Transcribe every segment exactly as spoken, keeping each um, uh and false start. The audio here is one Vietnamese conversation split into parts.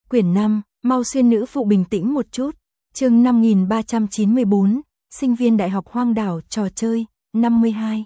Quyển năm, mau xuyên nữ phụ bình tĩnh một chút. Chương năm nghìn ba trăm chín mươi bốn, sinh viên đại học hoang đảo trò chơi, năm mươi hai.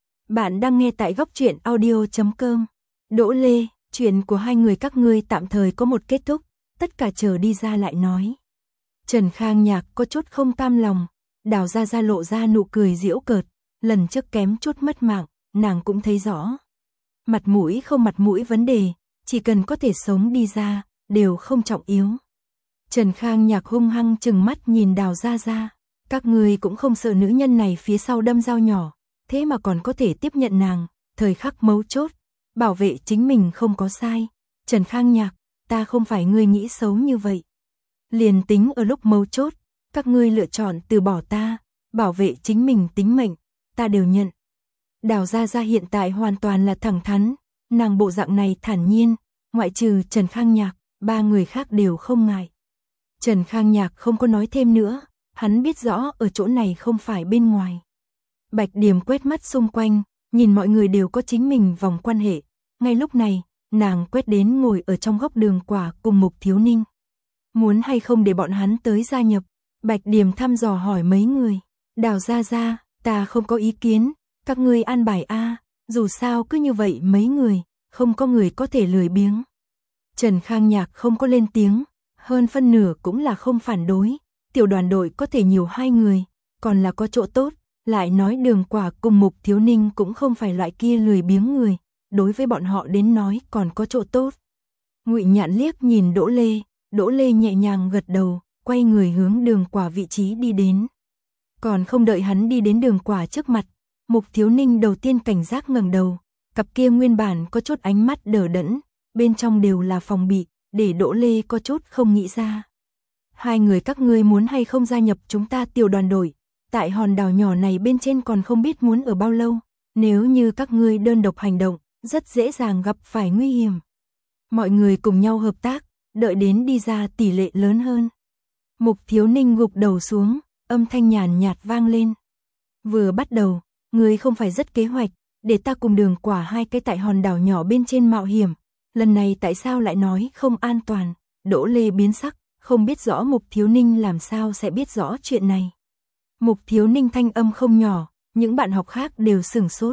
Bạn đang nghe tại góc truyện audio chấm com. Đỗ Lê, chuyện của hai người các ngươi tạm thời có một kết thúc, tất cả chờ đi ra lại nói. Trần Khang Nhạc có chút không cam lòng, Đào Gia Gia lộ ra nụ cười giễu cợt, lần trước kém chút mất mạng, nàng cũng thấy rõ. Mặt mũi không mặt mũi vấn đề, chỉ cần có thể sống đi ra, đều không trọng yếu. Trần Khang Nhạc hung hăng chừng mắt nhìn Đào Gia Gia, các ngươi cũng không sợ nữ nhân này phía sau đâm dao nhỏ, thế mà còn có thể tiếp nhận nàng, thời khắc mấu chốt, bảo vệ chính mình không có sai. Trần Khang Nhạc, ta không phải ngươi nghĩ xấu như vậy. Liền tính ở lúc mấu chốt, các ngươi lựa chọn từ bỏ ta, bảo vệ chính mình tính mệnh, ta đều nhận. Đào Gia Gia hiện tại hoàn toàn là thẳng thắn, nàng bộ dạng này thản nhiên, ngoại trừ Trần Khang Nhạc, ba người khác đều không ngại. Trần Khang Nhạc không có nói thêm nữa, hắn biết rõ ở chỗ này không phải bên ngoài. Bạch Điềm quét mắt xung quanh, nhìn mọi người đều có chính mình vòng quan hệ, ngay lúc này, nàng quét đến ngồi ở trong góc Đường Quả cùng Mục Thiếu Ninh. Muốn hay không để bọn hắn tới gia nhập? Bạch Điềm thăm dò hỏi mấy người. Đào Gia Gia, ta không có ý kiến, các ngươi an bài a, dù sao cứ như vậy mấy người, không có người có thể lười biếng. Trần Khang Nhạc không có lên tiếng, hơn phân nửa cũng là không phản đối, tiểu đoàn đội có thể nhiều hai người, còn là có chỗ tốt, lại nói Đường Quả cùng Mục Thiếu Ninh cũng không phải loại kia lười biếng người, đối với bọn họ đến nói còn có chỗ tốt. Ngụy Nhạn liếc nhìn Đỗ Lê, Đỗ Lê nhẹ nhàng gật đầu, quay người hướng Đường Quả vị trí đi đến. Còn không đợi hắn đi đến Đường Quả trước mặt, Mục Thiếu Ninh đầu tiên cảnh giác ngẩng đầu, cặp kia nguyên bản có chút ánh mắt đờ đẫn, bên trong đều là phòng bị, để Đỗ Lê có chút không nghĩ ra. Hai người các ngươi muốn hay không gia nhập chúng ta tiểu đoàn đội, tại hòn đảo nhỏ này bên trên còn không biết muốn ở bao lâu, nếu như các ngươi đơn độc hành động, rất dễ dàng gặp phải nguy hiểm. Mọi người cùng nhau hợp tác, đợi đến đi ra tỷ lệ lớn hơn. Mục Thiếu Ninh gục đầu xuống, âm thanh nhàn nhạt vang lên. Vừa bắt đầu, ngươi không phải rất kế hoạch, để ta cùng Đường Quả hai cái tại hòn đảo nhỏ bên trên mạo hiểm, lần này tại sao lại nói không an toàn? Đỗ Lê biến sắc, không biết rõ Mục Thiếu Ninh làm sao sẽ biết rõ chuyện này. Mục Thiếu Ninh thanh âm không nhỏ, những bạn học khác đều sửng sốt.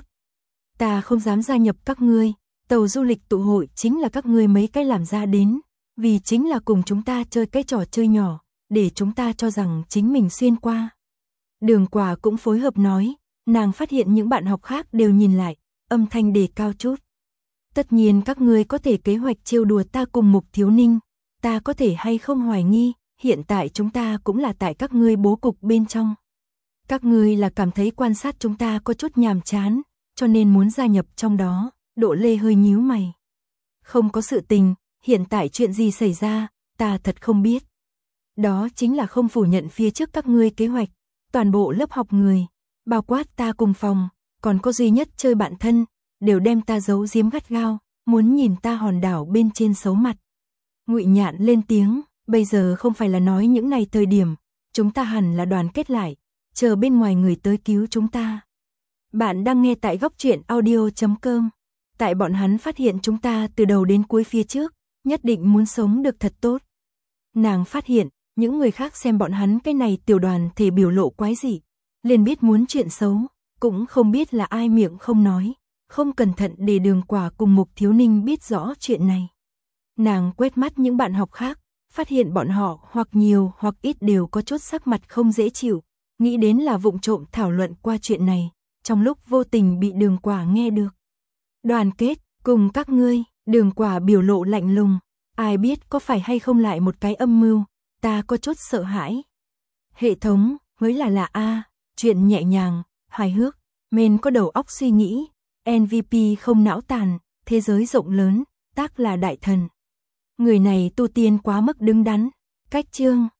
Ta không dám gia nhập các ngươi, tàu du lịch tụ hội chính là các ngươi mấy cái làm ra đến, vì chính là cùng chúng ta chơi cái trò chơi nhỏ, để chúng ta cho rằng chính mình xuyên qua. Đường Quả cũng phối hợp nói, nàng phát hiện những bạn học khác đều nhìn lại, âm thanh đề cao chút. Tất nhiên các ngươi có thể kế hoạch trêu đùa ta cùng Mục Thiếu Ninh, ta có thể hay không hoài nghi, hiện tại chúng ta cũng là tại các ngươi bố cục bên trong. Các ngươi là cảm thấy quan sát chúng ta có chút nhàm chán, cho nên muốn gia nhập trong đó. Đỗ Lê hơi nhíu mày. Không có sự tình, hiện tại chuyện gì xảy ra, ta thật không biết. Đó chính là không phủ nhận phía trước các ngươi kế hoạch, toàn bộ lớp học người, bao quát ta cùng phòng, còn có duy nhất chơi bạn thân, đều đem ta giấu giếm gắt gao, muốn nhìn ta hòn đảo bên trên xấu mặt. Ngụy Nhạn lên tiếng, bây giờ không phải là nói những này thời điểm, chúng ta hẳn là đoàn kết lại, chờ bên ngoài người tới cứu chúng ta. Bạn đang nghe tại góc truyện audio chấm com. Tại bọn hắn phát hiện chúng ta từ đầu đến cuối phía trước, nhất định muốn sống được thật tốt. Nàng phát hiện, những người khác xem bọn hắn cái này tiểu đoàn thể biểu lộ quái dị, liền biết muốn chuyện xấu, cũng không biết là ai miệng không nói, không cẩn thận để Đường Quả cùng Mục Thiếu Ninh biết rõ chuyện này. Nàng quét mắt những bạn học khác, phát hiện bọn họ hoặc nhiều hoặc ít đều có chút sắc mặt không dễ chịu, nghĩ đến là vụng trộm thảo luận qua chuyện này, trong lúc vô tình bị Đường Quả nghe được. Đoàn kết, cùng các ngươi, Đường Quả biểu lộ lạnh lùng, ai biết có phải hay không lại một cái âm mưu, ta có chút sợ hãi. Hệ thống, mới là là A, chuyện nhẹ nhàng, hài hước, men có đầu óc suy nghĩ, em vê pê không não tàn, thế giới rộng lớn, tác là đại thần. Người này tu tiên quá mức đứng đắn, cách chương.